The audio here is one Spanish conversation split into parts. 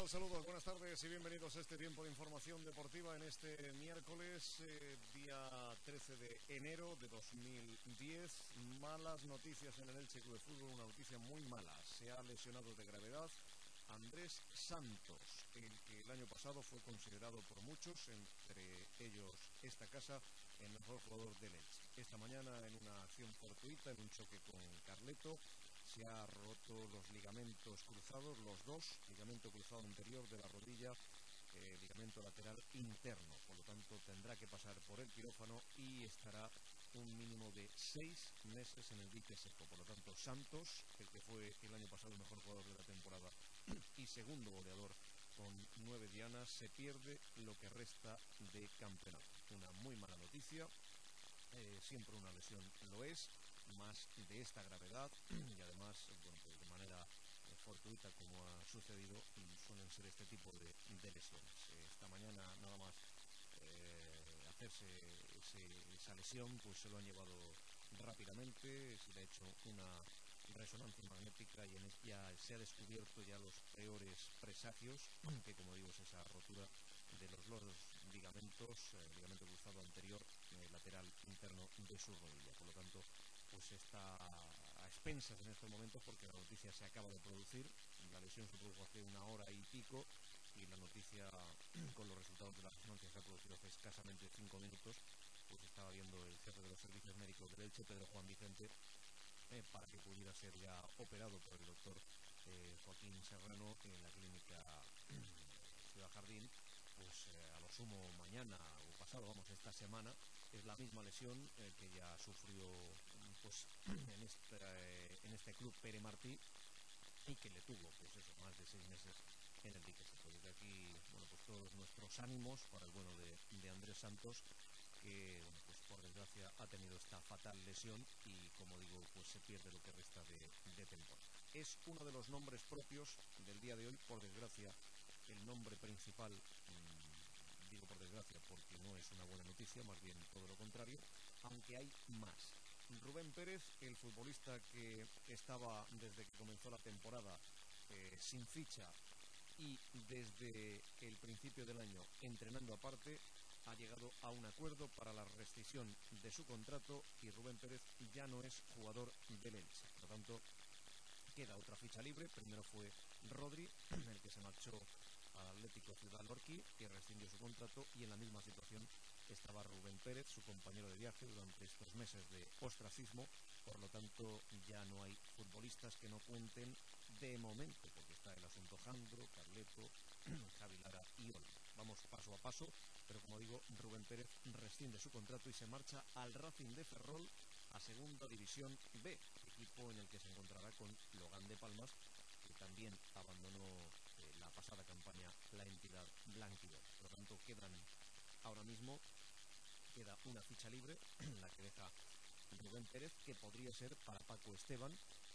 Saludos, buenas tardes y bienvenidos a este tiempo de información deportiva en este miércoles, día 13 de enero de 2010. Malas noticias en el Elche Club de Fútbol, una noticia muy mala. Se ha lesionado de gravedad Andrés Santos, el que el año pasado fue considerado por muchos, entre ellos esta casa, el mejor jugador del Elche. Esta mañana, en una acción fortuita, en un choque con Carleto, se ha roto los ligamentos cruzados, los dos, ligamento cruzado anterior de la rodilla, ligamento lateral interno. Por lo tanto, tendrá que pasar por el quirófano y estará un mínimo de 6 meses en el dique seco. Por lo tanto, Santos, el que fue el año pasado el mejor jugador de la temporada y segundo goleador con 9 dianas, se pierde lo que resta de campeonato. Una muy mala noticia. Siempre una lesión lo es, más de esta gravedad y además, bueno, pues de manera fortuita, como ha sucedido, suelen ser este tipo de lesiones. Esta mañana nada más hacerse esa lesión, pues se lo han llevado rápidamente, se le ha hecho una resonancia magnética y ya se ha descubierto ya los peores presagios, que como digo es esa rotura de los ligamentos, ligamento cruzado anterior, lateral interno de su rodilla. Por lo tanto, pues está a expensas en estos momentos porque la noticia se acaba de producir. La lesión se produjo hace una hora y pico y la noticia con los resultados de la resonancia se ha producido hace escasamente 5 minutos. Pues estaba viendo el jefe de los servicios médicos del Elche, Pedro Juan Vicente, para que pudiera ser ya operado por el doctor Joaquín Serrano en la clínica Ciudad Jardín. Pues a lo sumo mañana o pasado, vamos, esta semana. Es la misma lesión que ya sufrió pues en este club Pere Martí y que le tuvo pues eso, más de 6 meses en el dique seco. Desde aquí, bueno, pues todos nuestros ánimos para el bueno de Andrés Santos, que bueno, pues por desgracia ha tenido esta fatal lesión y como digo, pues se pierde lo que resta de temporada. Es uno de los nombres propios del día de hoy, por desgracia, el nombre principal, digo por desgracia porque no es una buena noticia, más bien todo lo contrario, aunque hay más. Rubén Pérez, el futbolista que estaba desde que comenzó la temporada sin ficha y desde el principio del año entrenando aparte, ha llegado a un acuerdo para la rescisión de su contrato y Rubén Pérez ya no es jugador del Elche. Por lo tanto, queda otra ficha libre. Primero fue Rodri, el que se marchó al Atlético Ciudad Lorquí y rescindió su contrato, y en la misma situación estaba Rubén Pérez, su compañero de viaje durante estos meses de ostracismo. Por lo tanto, ya no hay futbolistas que no cuenten de momento, porque está el asunto Jandro, Carleto, Javi Lara y Olmo. Vamos paso a paso, pero como digo, Rubén Pérez rescinde su contrato y se marcha al Racing de Ferrol, a Segunda División B, equipo en el que se encontrará con Logan de Palmas, que también abandonó la pasada campaña la entidad blanquiverde. Por lo tanto, ahora mismo queda una ficha libre, la que deja Rubén Pérez, que podría ser para Paco Esteban,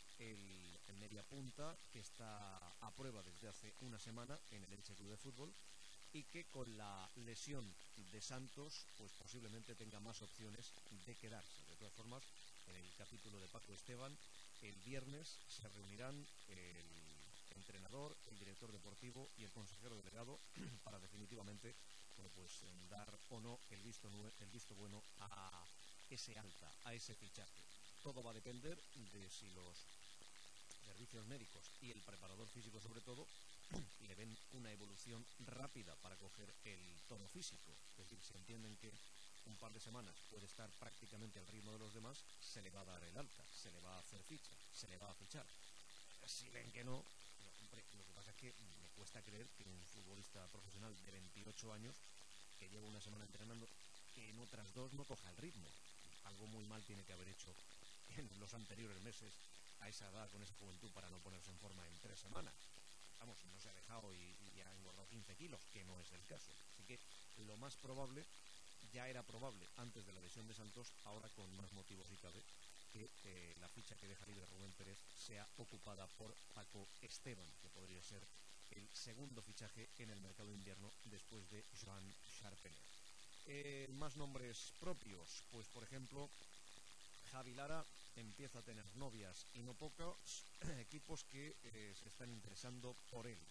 el media punta que está a prueba desde hace una semana en el Elche Club de Fútbol y que con la lesión de Santos pues posiblemente tenga más opciones de quedarse. De todas formas, en el capítulo de Paco Esteban, el viernes se reunirán el entrenador, el director deportivo y el consejero delegado para definitivamente pues dar o no el visto bueno a ese alta, a ese fichaje. Todo va a depender de si los servicios médicos y el preparador físico sobre todo le ven una evolución rápida para coger el tono físico. Es decir, si entienden que un par de semanas puede estar prácticamente al ritmo de los demás, se le va a dar el alta, se le va a hacer ficha, se le va a fichar. Si ven que no, hombre, lo que pasa es que me cuesta creer que un futbolista profesional de 28 años que lleva una semana entrenando, que en otras dos no coja el ritmo. Algo muy mal tiene que haber hecho en los anteriores meses a esa edad, con esa juventud, para no ponerse en forma en 3 semanas. Vamos, no se ha dejado y ha engordado 15 kilos, que no es el caso. Así que lo más probable, ya era probable antes de la lesión de Santos, ahora con más motivos si cabe, que la ficha que deja libre Rubén Pérez sea ocupada por Paco Esteban, que podría ser el segundo fichaje en el mercado de invierno después de Joan Charpener. Más nombres propios, pues por ejemplo, Javi Lara empieza a tener novias y no pocos equipos que se están interesando por él.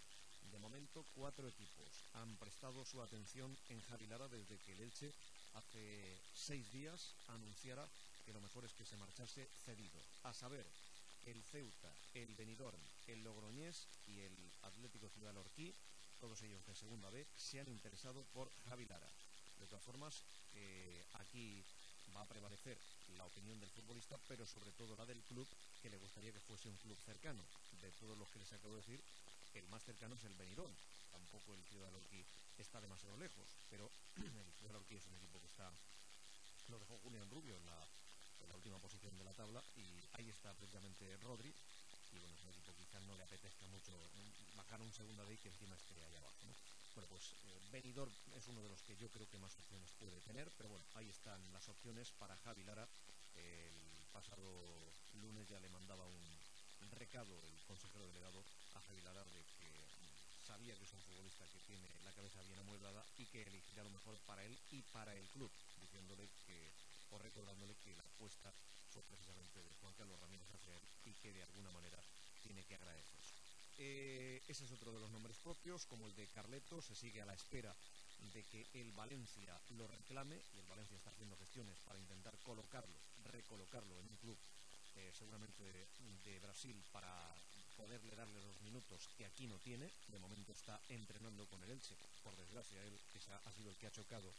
De momento, 4 equipos han prestado su atención en Javi Lara desde que el Elche hace 6 días anunciara que lo mejor es que se marchase cedido. A saber, el Ceuta, el Benidorm, el Logroñés y el Atlético Ciudad Lorquí, todos ellos de Segunda B, se han interesado por Javi Lara. De todas formas, aquí va a prevalecer la opinión del futbolista, pero sobre todo la del club, que le gustaría que fuese un club cercano. De todos los que les acabo de decir, el más cercano es el Benidorm. Tampoco el Ciudad Lorquí está demasiado lejos, pero el Ciudad Lorquí es un equipo que está, lo dejó Julián Rubio en la última posición de la tabla, y ahí está precisamente Rodri, y bueno, es un equipo que quizás no le apetezca mucho bajar a un segunda B y que encima esté ahí abajo, ¿no? Bueno, pues Benidorm es uno de los que yo creo que más opciones puede tener, pero bueno, ahí están las opciones para Javi Lara. El pasado lunes ya le mandaba un recado el consejero delegado a Javi Lara de que sabía que es un futbolista que tiene la cabeza bien amueblada y que elegirá lo mejor para él y para el club, diciéndole que, o recordándole que la apuesta fue precisamente de Juan Carlos Ramírez hacia él y que de alguna manera tiene que agradecerse. Ese es otro de los nombres propios, como el de Carleto. Se sigue a la espera de que el Valencia lo reclame, y el Valencia está haciendo gestiones para intentar recolocarlo en un club seguramente de Brasil, para poderle darle los minutos que aquí no tiene. De momento está entrenando con el Elche. Por desgracia, él ha sido el que ha chocado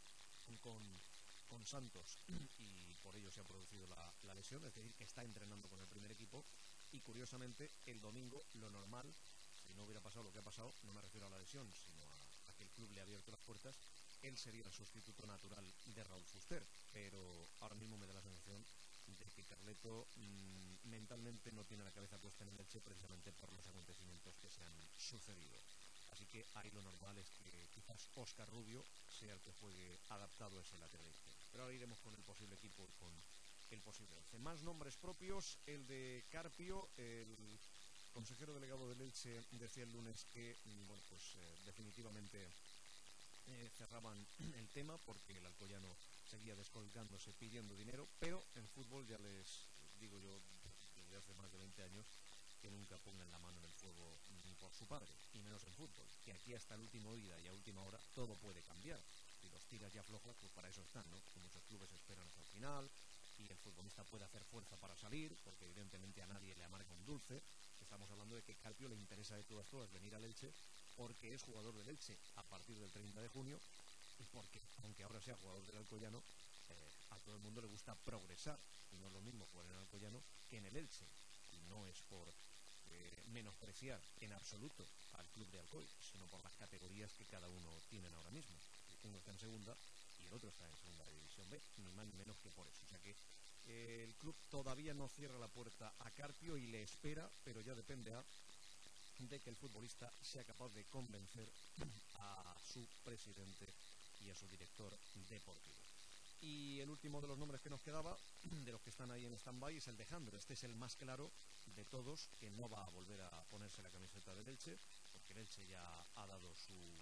con Santos y por ello se ha producido la lesión, es decir, que está entrenando con el primer equipo. Y curiosamente, el domingo, lo normal, si no hubiera pasado lo que ha pasado, no me refiero a la lesión, sino a que el club le ha abierto las puertas, él sería el sustituto natural de Raúl Fuster. Pero ahora mismo me da la sensación de que Carleto mentalmente no tiene la cabeza puesta en el Elche, precisamente por los acontecimientos que se han sucedido. Así que ahí lo normal es que quizás Óscar Rubio sea el que juegue adaptado a ese lateral izquierdo. Pero ahora iremos con el posible equipo y con el posible 11. Más nombres propios, el de Carpio. El consejero delegado del Elche decía el lunes que bueno, pues definitivamente cerraban el tema, porque el alcoyano seguía descolgándose pidiendo dinero, pero en fútbol ya les digo yo desde hace más de 20 años que nunca pongan la mano en el fuego ni por su padre, y menos en fútbol, que aquí hasta el último día y a última hora todo puede cambiar. Si los tiras y aflojas, pues para eso están, ¿no? Que muchos clubes esperan hasta el final y el futbolista puede hacer fuerza para salir, porque evidentemente a nadie le amarga un dulce. Estamos hablando de que Carpio le interesa de todas venir al Elche, porque es jugador del Elche a partir del 30 de junio y porque, aunque ahora sea jugador del Alcoyano, a todo el mundo le gusta progresar, y no es lo mismo jugar en el Alcoyano que en el Elche. Y no es por menospreciar en absoluto al club de Alcoy, sino por las categorías que cada uno tienen ahora mismo. Uno está en segunda y el otro está en segunda división B, ni más ni menos que por eso. O sea que el club todavía no cierra la puerta a Carpio y le espera, pero ya dependerá de que el futbolista sea capaz de convencer a su presidente y a su director deportivo. Y el último de los nombres que nos quedaba, de los que están ahí en stand-by, es el de Jandro. Este es el más claro de todos, que no va a volver a ponerse la camiseta del Elche, porque el Elche ya ha dado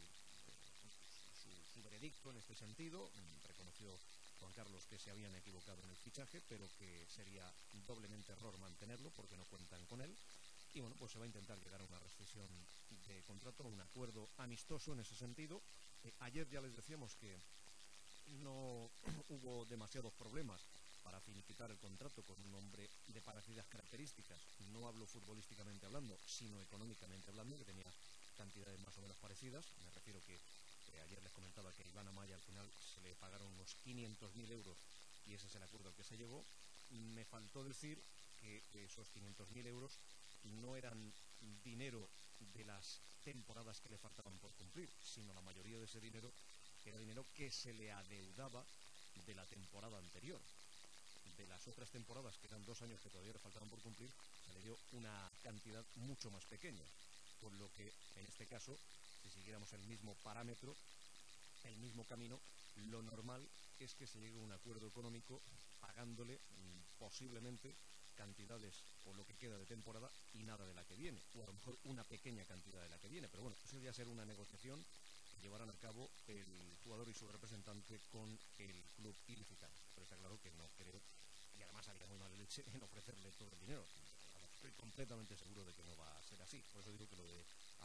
su veredicto en este sentido. Reconoció Juan Carlos que se habían equivocado en el fichaje, pero que sería doblemente error mantenerlo porque no cuentan con él. Y bueno, pues se va a intentar llegar a una rescisión de contrato, un acuerdo amistoso en ese sentido. Ayer ya les decíamos que no hubo demasiados problemas para finiquitar el contrato con un hombre de parecidas características. No hablo futbolísticamente hablando, sino económicamente hablando, que tenía cantidades más o menos parecidas. Me refiero que ayer les comentaba que a Iván Amaya al final se le pagaron unos 500.000 euros y ese es el acuerdo al que se llegó. Me faltó decir que esos 500.000 euros no eran dinero de las temporadas que le faltaban por cumplir, sino la mayoría de ese dinero era dinero que se le adeudaba de la temporada anterior. De las otras temporadas, que eran 2 años que todavía le faltaban por cumplir, se le dio una cantidad mucho más pequeña. Por lo que, en este caso, si siguiéramos el mismo parámetro, el mismo camino, lo normal es que se llegue a un acuerdo económico pagándole posiblemente cantidades o lo que queda de temporada y nada de la que viene, o a lo mejor una pequeña cantidad de la que viene. Pero bueno, eso ya será una negociación que llevarán a cabo el jugador y su representante con el club ilicitano. Pero está claro que no creo, y además haría muy mal el Elche en ofrecerle todo el dinero. Estoy completamente seguro de que no va a ser así. Por eso digo que lo de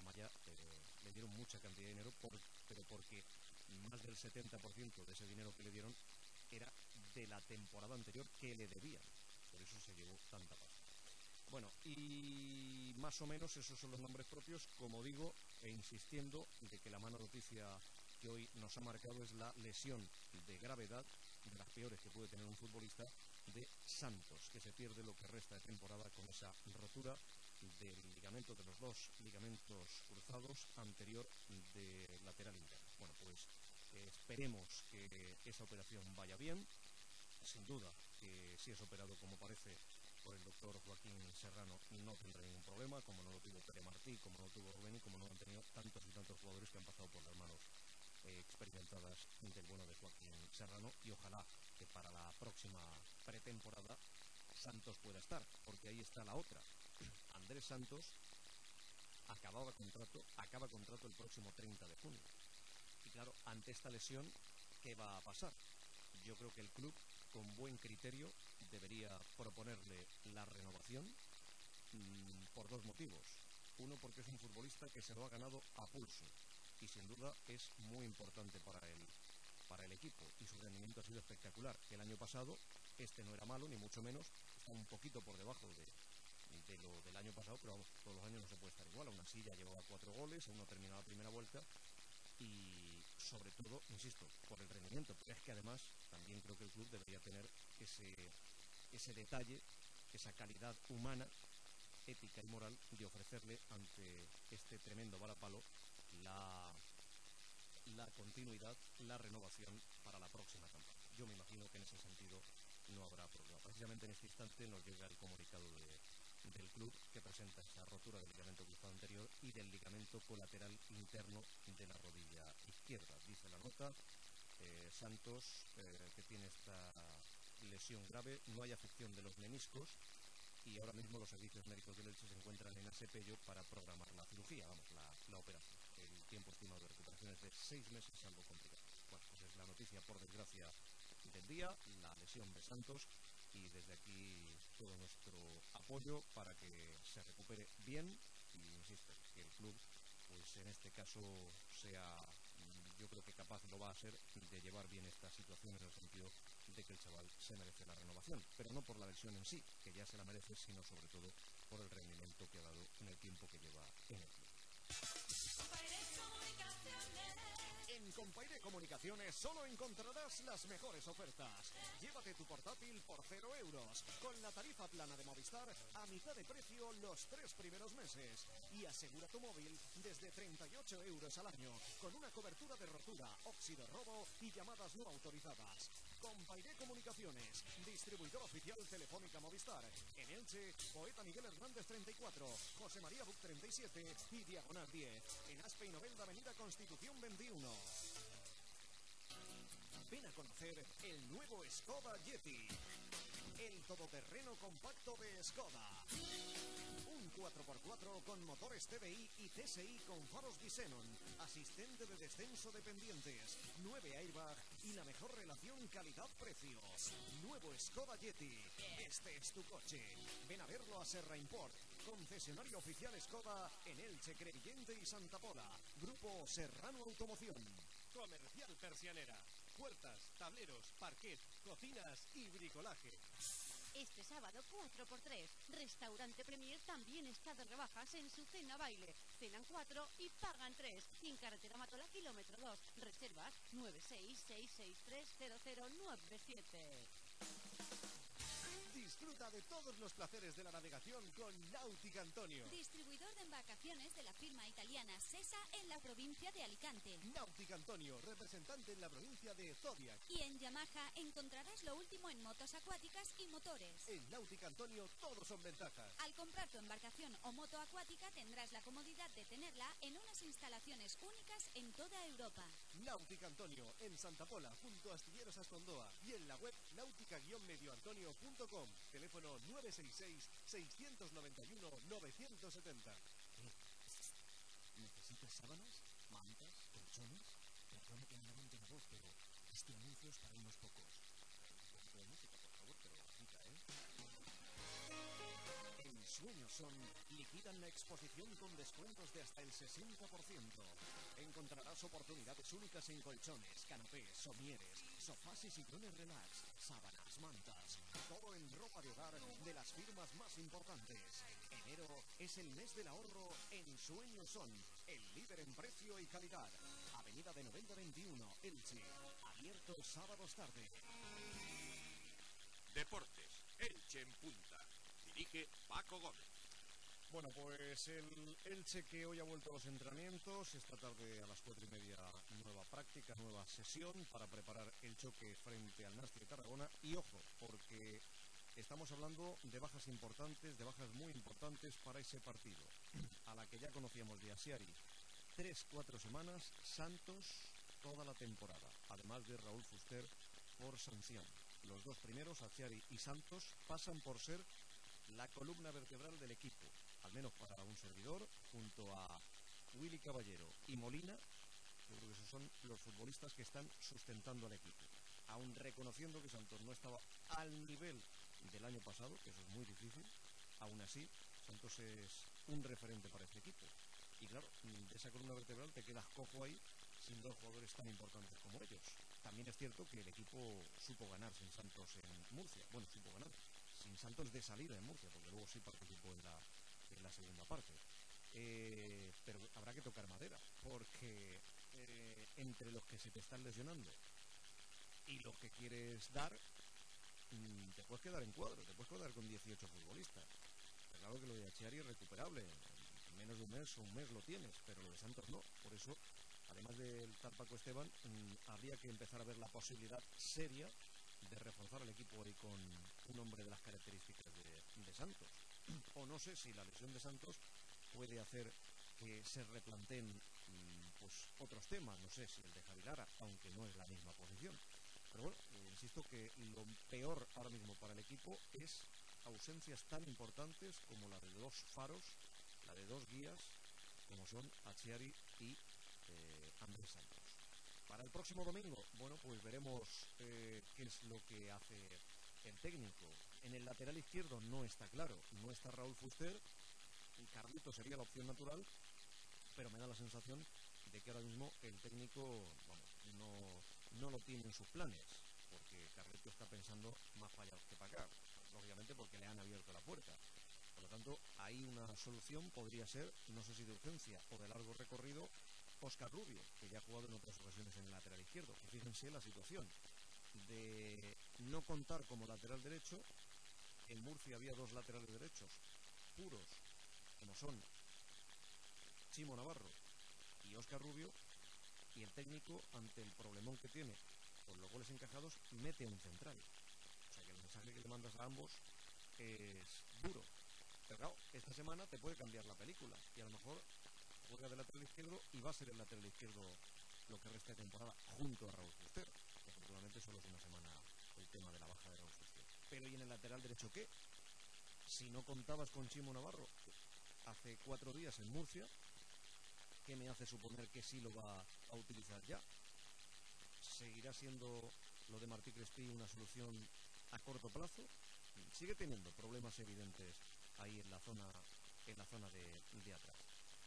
Amaya le dieron mucha cantidad de dinero, pero porque más del 70% de ese dinero que le dieron era de la temporada anterior que le debían. Por eso se llevó tanta pasta. Bueno, y más o menos esos son los nombres propios, como digo, e insistiendo de que la mala noticia que hoy nos ha marcado es la lesión de gravedad, de las peores que puede tener un futbolista, de Santos, que se pierde lo que resta de temporada con esa rotura del ligamento, de los dos ligamentos cruzados anterior de lateral interno. Bueno, pues esperemos que esa operación vaya bien. Sin duda que si es operado como parece por el doctor Joaquín Serrano no tendrá ningún problema, como no lo tuvo Pere Martí, como no lo tuvo Rubén y como no lo han tenido tantos y tantos jugadores que han pasado por las manos experimentadas del bueno de Joaquín Serrano, y ojalá que para la próxima pretemporada Santos pueda estar, porque ahí está la otra. Andrés Santos acaba contrato el próximo 30 de junio. Y claro, ante esta lesión, ¿qué va a pasar? Yo creo que el club, con buen criterio, debería proponerle la renovación por dos motivos. Uno, porque es un futbolista que se lo ha ganado a pulso y sin duda es muy importante para el equipo, y su rendimiento ha sido espectacular. El año pasado no era malo, ni mucho menos, está un poquito por debajo de lo del año pasado, pero vamos, todos los años no se puede estar igual. Aún así ya llevaba 4 goles, aún no ha terminado la primera vuelta, y sobre todo, insisto, por el rendimiento. Pero es que además también creo que el club debería tener ese detalle, esa calidad humana, ética y moral de ofrecerle ante este tremendo varapalo la continuidad, la renovación para la próxima campaña. Yo me imagino que en ese sentido no habrá problema. Precisamente en este instante nos llega el comunicado del club que presenta esa rotura del ligamento cruzado anterior y del ligamento colateral interno de la rodilla izquierda. Dice la nota, Santos, que tiene esta lesión grave, no hay afección de los meniscos y ahora mismo los servicios médicos del Elche se encuentran en Asepello para programar la cirugía, la operación. El tiempo estimado de recuperación es de 6 meses, salvo complicaciones. Bueno, pues es la noticia, por desgracia, del día, la lesión de Santos, y desde aquí todo nuestro apoyo para que se recupere bien y, insisto, que el club, pues en este caso sea, yo creo que capaz lo va a ser, de llevar bien esta situación en el sentido de que el chaval se merece la renovación, pero no por la lesión en sí, que ya se la merece, sino sobre todo por el rendimiento que ha dado en el tiempo que lleva en el club. En Compaire Comunicaciones solo encontrarás las mejores ofertas. Llévate tu portátil por 0 euros, con la tarifa plana de Movistar a mitad de precio los 3 primeros meses. Y asegura tu móvil desde 38 euros al año, con una cobertura de rotura, óxido, robo y llamadas no autorizadas. Compaire Comunicaciones, distribuidor oficial Telefónica Movistar. En Elche, Poeta Miguel Hernández 34, José María Buc 37 y Diagonal 10. En Aspe y Novelda, Avenida Constitución 21. Ven a conocer el nuevo Skoda Yeti, el todoterreno compacto de Skoda. Un 4x4 con motores TDI y TSI con faros Xenon, asistente de descenso de pendientes, 9 airbag y la mejor relación calidad-precio. Nuevo Skoda Yeti. Este es tu coche. Ven a verlo a Serra Import, concesionario oficial Skoda en Elche, Crevillente y Santa Pola. Grupo Serrano Automoción. Comercial Persianera. Puertas, tableros, parquet, cocinas y bricolaje. Este sábado 4x3, Restaurante Premier también está de rebajas en su cena baile. Cenan 4 y pagan 3. Y en carretera Matola, kilómetro 2. Reservas 966630097. Disfruta de todos los placeres de la navegación con Náutica Antonio. Distribuidor de embarcaciones de la firma italiana SESA en la provincia de Alicante. Náutica Antonio, representante en la provincia de Zodiac. Y en Yamaha encontrarás lo último en motos acuáticas y motores. En Náutica Antonio todos son ventajas. Al comprar tu embarcación o moto acuática tendrás la comodidad de tenerla en unas instalaciones únicas en toda Europa. Náutica Antonio, en Santa Pola, junto a Astilleros Ascondoa, y en la web náutica-medioantonio.com. Teléfono 966-691-970. ¿Necesitas sábanas, mantas, colchones? Perdone que me levante la voz, pero este anuncio es para unos pocos. Un poquito de música, por favor, pero bajita, ¿eh? En Sueños Son liquidan la exposición con descuentos de hasta el 60%. Encontrarás oportunidades únicas en colchones, canapés, somieres, sofás y sillones relax, sábanas, mantas, todo en ropa de hogar de las firmas más importantes. Enero es el mes del ahorro en Sueños Son, el líder en precio y calidad. Avenida de Novelda 21, Elche. Abierto sábados tarde. Deportes, Elche en punta. Dirige Paco Gómez. Bueno, pues el Elche que hoy ha vuelto a los entrenamientos. Esta tarde a las 4:30 nueva práctica, nueva sesión para preparar el choque frente al Nástic de Tarragona. Y ojo, porque estamos hablando de bajas importantes, de bajas muy importantes para ese partido, a la que ya conocíamos de Asiari 3-4 semanas, Santos toda la temporada, además de Raúl Fuster por sanción. Los dos primeros, Asiari y Santos, pasan por ser la columna vertebral del equipo, al menos para un servidor, junto a Willy Caballero y Molina. Yo creo que esos son los futbolistas que están sustentando al equipo, aun reconociendo que Santos no estaba al nivel del año pasado, que eso es muy difícil. Aún así, Santos es un referente para este equipo. Y claro, de esa columna vertebral te quedas cojo ahí sin dos jugadores tan importantes como ellos. También es cierto que el equipo supo ganar sin Santos en Murcia. Bueno, supo ganar sin Santos de salida en Murcia, porque luego sí participó en la segunda parte. Pero habrá que tocar madera, porque entre los que se te están lesionando y los que quieres dar, te puedes quedar en cuadro, te puedes quedar con 18 futbolistas. Está claro que lo de Achiari es recuperable, en menos de un mes o un mes lo tienes, pero lo de Santos no. Por eso, además del tal Paco Esteban, habría que empezar a ver la posibilidad seria de reforzar el equipo hoy con un hombre de las características de Santos. O no sé si la lesión de Santos puede hacer que se replanteen pues otros temas, no sé si el de Javi Lara, aunque no es la misma posición. Pero bueno, insisto que lo peor ahora mismo para el equipo es ausencias tan importantes como la de dos faros, la de dos guías, como son Achiari y Andrés Santos. Para el próximo domingo, bueno, pues veremos qué es lo que hace el técnico. En el lateral izquierdo no está claro, no está Raúl Fuster, y Carlito sería la opción natural, pero me da la sensación de que ahora mismo el técnico, vamos, no lo tiene en sus planes, porque Carlito está pensando más para allá que para acá, lógicamente porque le han abierto la puerta. Por lo tanto, ahí una solución podría ser, no sé si de urgencia o de largo recorrido, Óscar Rubio, que ya ha jugado en otras ocasiones en el lateral izquierdo. Y fíjense la situación de no contar como lateral derecho. En Murcia había dos laterales derechos puros, como son Chimo Navarro y Óscar Rubio, y el técnico, ante el problemón que tiene con los goles encajados, mete un central. O sea que el mensaje que le mandas a ambos es duro. Pero claro, esta semana te puede cambiar la película y a lo mejor juega de lateral izquierdo y va a ser el lateral izquierdo lo que resta de temporada junto a Raúl Fuster, que afortunadamente solo es una semana el tema de la baja de Raúl Fuster. Pero ¿y en el lateral derecho qué? Si no contabas con Chimo Navarro hace 4 días en Murcia, ¿qué me hace suponer que sí lo va a utilizar ya? ¿Seguirá siendo lo de Martí Crespí una solución a corto plazo? Sigue teniendo problemas evidentes ahí en la zona de atrás.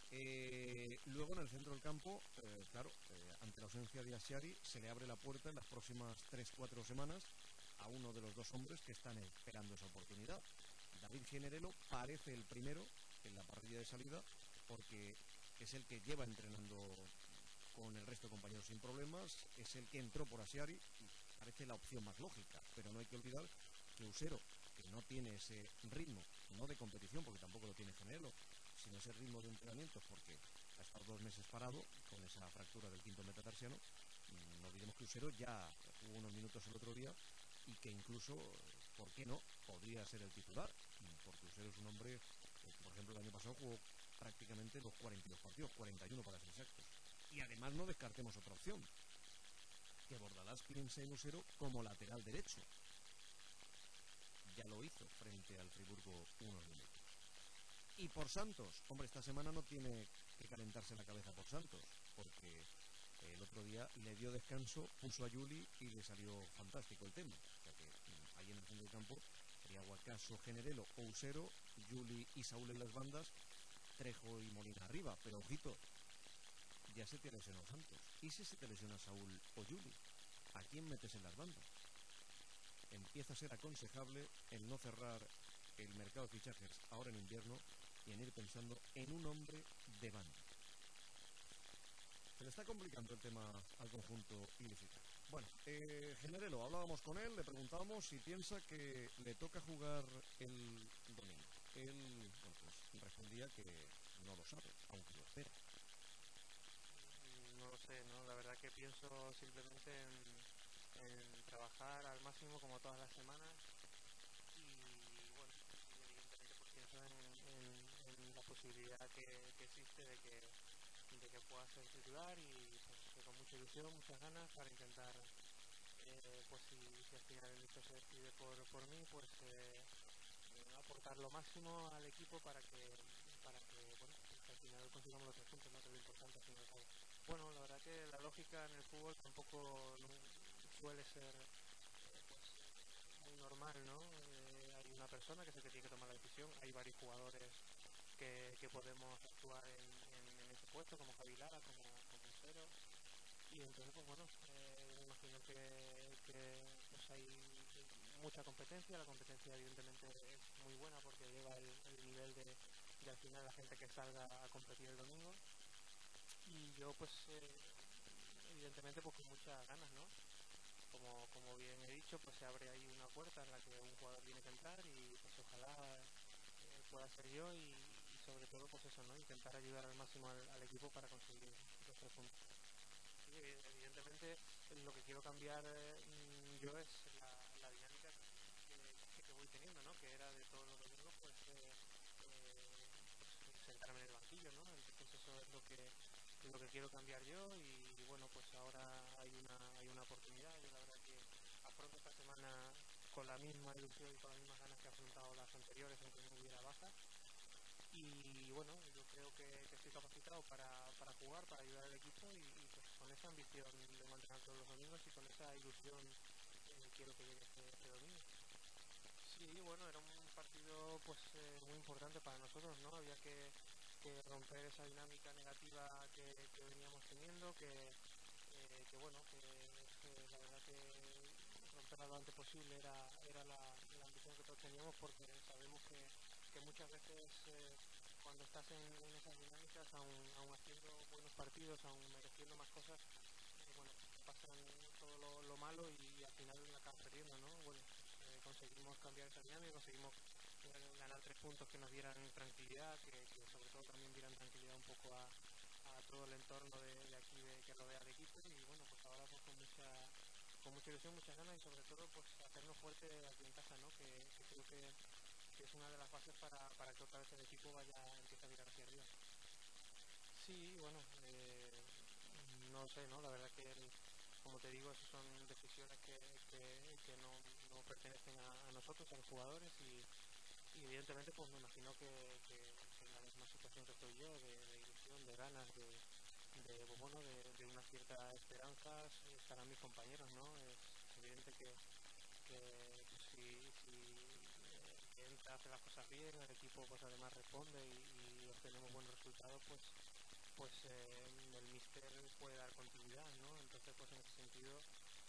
Luego en el centro del campo, claro, ante la ausencia de Asiari, se le abre la puerta en las próximas 3-4 semanas a uno de los dos hombres que están esperando esa oportunidad. David Generelo parece el primero en la parrilla de salida, porque es el que lleva entrenando con el resto de compañeros sin problemas, es el que entró por Asiari y parece la opción más lógica, pero no hay que olvidar que Usero, que no tiene ese ritmo, no de competición, porque tampoco lo tiene Generelo, sino ese ritmo de entrenamiento, porque ha estado 2 meses parado con esa fractura del quinto metatarsiano. No olvidemos que Usero ya jugó unos minutos el otro día y que incluso, ¿por qué no?, podría ser el titular, porque Usero es un hombre que, por ejemplo, el año pasado jugó prácticamente los 42 partidos, 41 para ser exactos. Y además no descartemos otra opción, que Bordalás piense en Usero como lateral derecho. Ya lo hizo frente al Friburgo unos minutos. Y por Santos, hombre, esta semana no tiene que calentarse la cabeza por Santos, porque el otro día le dio descanso, puso a Juli y le salió fantástico el tema. O sea que ahí en el centro del campo sería Guacaso, Generelo o Usero, Juli y Saúl en las bandas, Trejo y Molina arriba, pero ojito, ya se te lesionó Santos. ¿Y si se te lesiona Saúl o Juli? ¿A quién metes en las bandas? Empieza a ser aconsejable el no cerrar el mercado de fichajes ahora en invierno y en ir pensando en un hombre de banda. Se le está complicando el tema al conjunto ilicitano. Bueno, Generelo, hablábamos con él, le preguntábamos si piensa que le toca jugar el domingo. Él, bueno, pues respondía que no lo sabe, aunque lo espera. No lo sé, ¿no? La verdad que pienso simplemente en trabajar al máximo como todas las semanas y bueno, y evidentemente pues pienso en la posibilidad que existe de que pueda ser titular y pues con mucha ilusión, muchas ganas para intentar pues si al final el mister se decide por mí, pues aportar lo máximo al equipo para que bueno, pues que al final consigamos los 3 puntos, ¿no? Que es lo importante al fin y al cabo. Bueno, la verdad que la lógica en el fútbol tampoco suele ser pues muy normal, ¿no? Hay una persona que es el que tiene que tomar la decisión, hay varios jugadores que podemos actuar en ese puesto, como Javi Lara, como Cero, y entonces pues bueno, me imagino que pues hay mucha competencia, la competencia evidentemente es muy buena porque eleva el nivel de al final la gente que salga a competir el domingo, y yo pues evidentemente pues con muchas ganas, ¿no? Como bien he dicho, pues se abre ahí una puerta en la que un jugador tiene que entrar y pues ojalá pueda ser yo y sobre todo pues eso, ¿no? Intentar ayudar al máximo al equipo para conseguir los 3 puntos. Sí, evidentemente lo que quiero cambiar yo es la dinámica que voy teniendo, ¿no? Que era de todos los domingos pues sentarme en el banquillo, ¿no? Entonces eso es lo que quiero cambiar yo y bueno, pues ahora hay una oportunidad. Yo la verdad que afronto esta semana con la misma ilusión y con las mismas ganas que he afrontado las anteriores, aunque no hubiera bajas. Y bueno, yo creo que estoy capacitado para jugar, para ayudar al equipo y pues con esa ambición de mantener todos los domingos y con esa ilusión quiero que llegue este domingo. Sí, bueno, era un partido pues muy importante para nosotros, ¿no? Había que romper esa dinámica negativa que veníamos teniendo, que bueno, que la verdad que romperla lo antes posible era la ambición que todos teníamos, porque sabemos que muchas veces cuando estás en esas dinámicas, aún haciendo buenos partidos, aún mereciendo más cosas, bueno, pasan todo lo malo y al final acabas perdiendo, ¿no? Bueno, pues conseguimos cambiar esa dinámica, conseguimos ganar 3 puntos que nos dieran tranquilidad, que sobre todo también dieran tranquilidad un poco a todo el entorno de aquí que rodea al equipo y bueno, pues ahora pues con mucha ilusión, muchas ganas y sobre todo pues hacernos fuerte aquí en casa, ¿no? Que creo que es una de las bases para que otra vez el equipo empiece a mirar hacia arriba. Sí, bueno, no sé, ¿no? La verdad que como te digo, esas son decisiones que no pertenecen a nosotros, a los jugadores y evidentemente pues me imagino que en la misma situación que estoy yo, de ilusión, de ganas, pues, bueno, de una cierta esperanza, estarán mis compañeros, ¿no? Es evidente que pues, si entra, hace las cosas bien, el equipo pues además responde y obtenemos buenos resultados, pues el míster puede dar continuidad, ¿no? Entonces pues en ese sentido,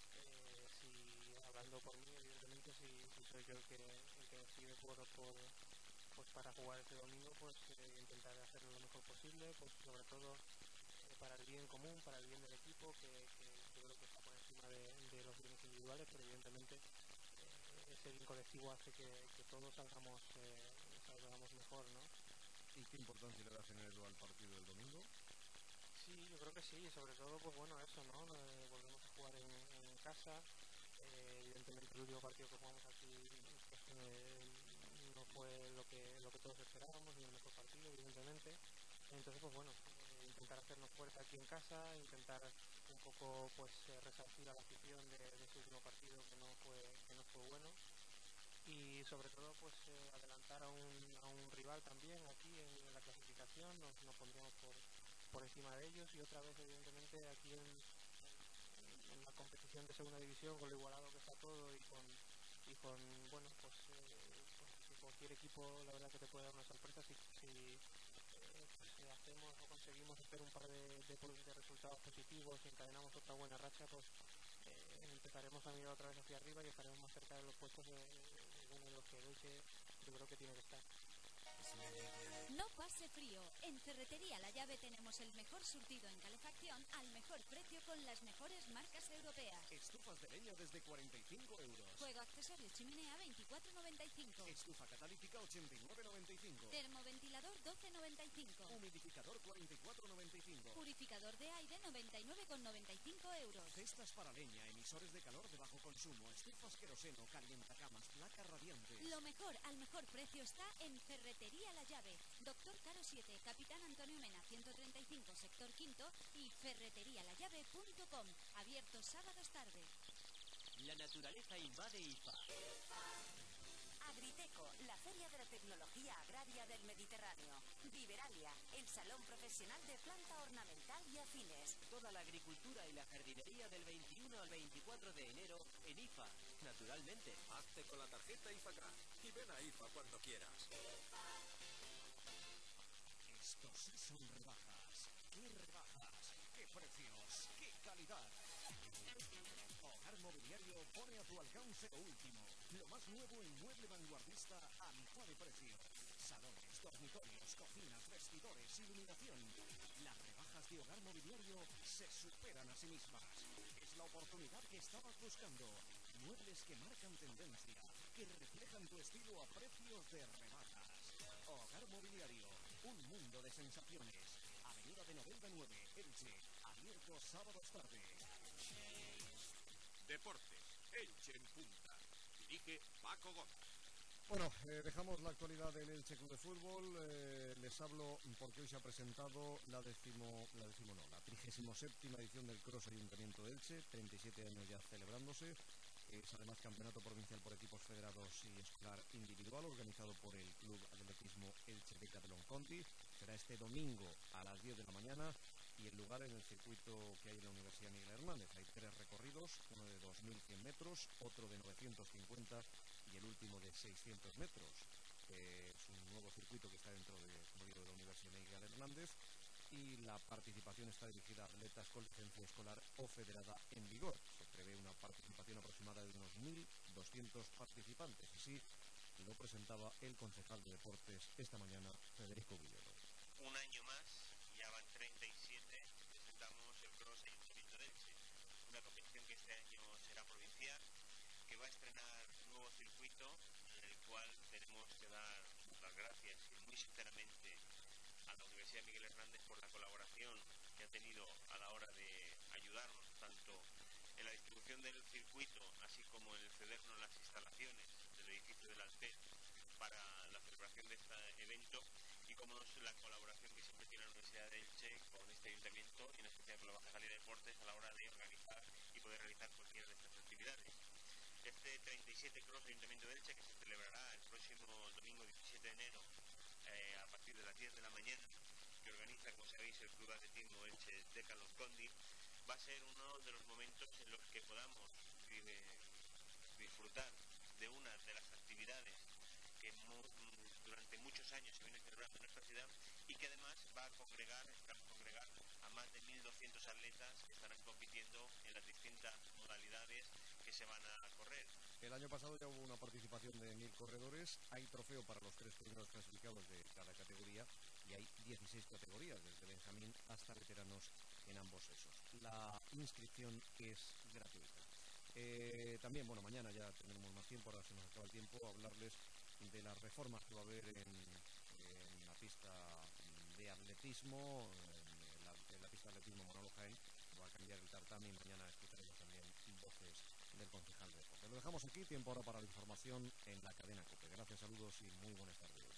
si hablando por mí, evidentemente si soy yo el que decide pues para jugar ese domingo, pues intentar hacerlo lo mejor posible, pues sobre todo para el bien común, para el bien del equipo, que yo creo que está por encima de los bienes individuales, pero evidentemente ese bien colectivo hace que todos salgamos mejor, ¿no? ¿Y qué importancia le da Generelo al partido del domingo? Sí, yo creo que sí, sobre todo, pues bueno, eso, ¿no? Volvemos a jugar en casa. Evidentemente el último partido que jugamos aquí pues, no fue lo que todos esperábamos, ni el mejor partido, evidentemente. Entonces, pues bueno, intentar hacernos fuerte aquí en casa, intentar un poco pues resarcir a la afición de ese último partido que no fue bueno. Y sobre todo pues adelantar a un rival también aquí en la clasificación, nos pondríamos por encima de ellos y otra vez evidentemente aquí en la competición de segunda división, con lo igualado que está todo y con bueno pues cualquier equipo la verdad que te puede dar una sorpresa si hacemos o conseguimos hacer un par de resultados positivos y encadenamos otra buena racha, pues empezaremos a mirar otra vez hacia arriba y estaremos más cerca de los puestos de uno de los que el Elche yo creo que tiene que estar. No pase frío. En Ferretería La Llave tenemos el mejor surtido en calefacción al mejor precio con las mejores marcas europeas. Estufas de leña desde 45 euros. Fuego accesorios chimenea 24,95. Estufa catalítica 89,95. Termoventilador 12,95. Humidificador 44,95. Purificador de aire 99,95 euros. Cestas para leña, emisores de calor de bajo consumo, estufas queroseno, calientacamas, placas radiantes. Lo mejor al mejor precio está en Ferretería La Llave. Doctor Caro 7, Capitán Antonio Mena 135, sector quinto y ferreterialallave.com. Abiertos sábados tarde. La naturaleza invade IFA. Agriteco, la feria de la tecnología agraria del Mediterráneo. Viveralia, el salón profesional de planta ornamental y afines. Toda la agricultura y la jardinería del 21 al 24 de enero en IFA. Naturalmente. Hazte con la tarjeta IFACA y ven a IFA cuando quieras. Estos sí son rebajas. ¡Qué rebajas! ¡Qué precios! ¡Qué calidad! Hogar Mobiliario pone a tu alcance lo último. Lo más nuevo en mueble vanguardista a mitad de precio. Salones, dormitorios, cocinas, vestidores, iluminación. Las rebajas de Hogar Mobiliario se superan a sí mismas. Es la oportunidad que estabas buscando. Muebles que marcan tendencia, que reflejan tu estilo a precios de rebajas. Hogar Mobiliario, un mundo de sensaciones. Avenida de Novelda 9, Elche. Abierto sábados tarde. Deportes, Elche en punta. Dirige Paco Gómez. Bueno, dejamos la actualidad del Elche Club de Fútbol. Les hablo porque hoy se ha presentado la 37ª edición del Cross Ayuntamiento de Elche, 37 años ya celebrándose. Es además campeonato provincial por equipos federados y escolar individual, organizado por el Club Atletismo Elche Decathlon Conti. Será este domingo a las 10 de la mañana y el lugar en el circuito que hay en la Universidad Miguel Hernández. Hay 3 recorridos, uno de 2.100 metros, otro de 950 y el último de 600 metros. Es un nuevo circuito que está dentro de la Universidad Miguel Hernández y la participación está dirigida a atletas con licencia escolar o federada en vigor. Se prevé una participación aproximada de unos 1.200 participantes. Así lo presentaba el concejal de deportes esta mañana, Federico Guillero. Un año más, ya van 37, presentamos el Cross Ayuntamiento de Elche, una competición que este año será provincial, que va a estrenar un nuevo circuito en el cual tenemos que dar las gracias muy sinceramente a la Universidad Miguel Hernández por la colaboración que ha tenido a la hora de ayudarnos tanto en la distribución del circuito así como en el cedernos las instalaciones del edificio del Altet para la celebración de este evento y como no es la colaboración que siempre tiene la Universidad de Elche con este ayuntamiento y en especial con la Baja California de Deportes a la hora de organizar y poder realizar cualquiera de estas actividades. Este 37 Cross Ayuntamiento de Elche que se celebrará el próximo domingo 17 de enero a partir de las 10 de la mañana, que organiza, como sabéis, el Club Atletismo Elche Decathlon Conti, va a ser uno de los momentos en los que podamos disfrutar de una de las actividades que durante muchos años se viene celebrando en nuestra ciudad y que además esperamos congregar a más de 1.200 atletas que estarán compitiendo en las distintas modalidades que se van a correr. El año pasado ya hubo una participación de 1.000 corredores, hay trofeo para los 3 primeros clasificados de cada categoría y hay 16 categorías, desde Benjamín hasta veteranos en ambos sexos. La inscripción es gratuita. También, bueno, mañana ya tendremos más tiempo, ahora se nos acaba el tiempo, hablarles de las reformas que va a haber en la pista de atletismo, en la pista de atletismo Manolo Jaén. Va a cambiar el tartami y mañana escucharemos también voces del concejal de deporte. Lo dejamos aquí, tiempo ahora para la información en la cadena COPE. Gracias, saludos y muy buenas tardes.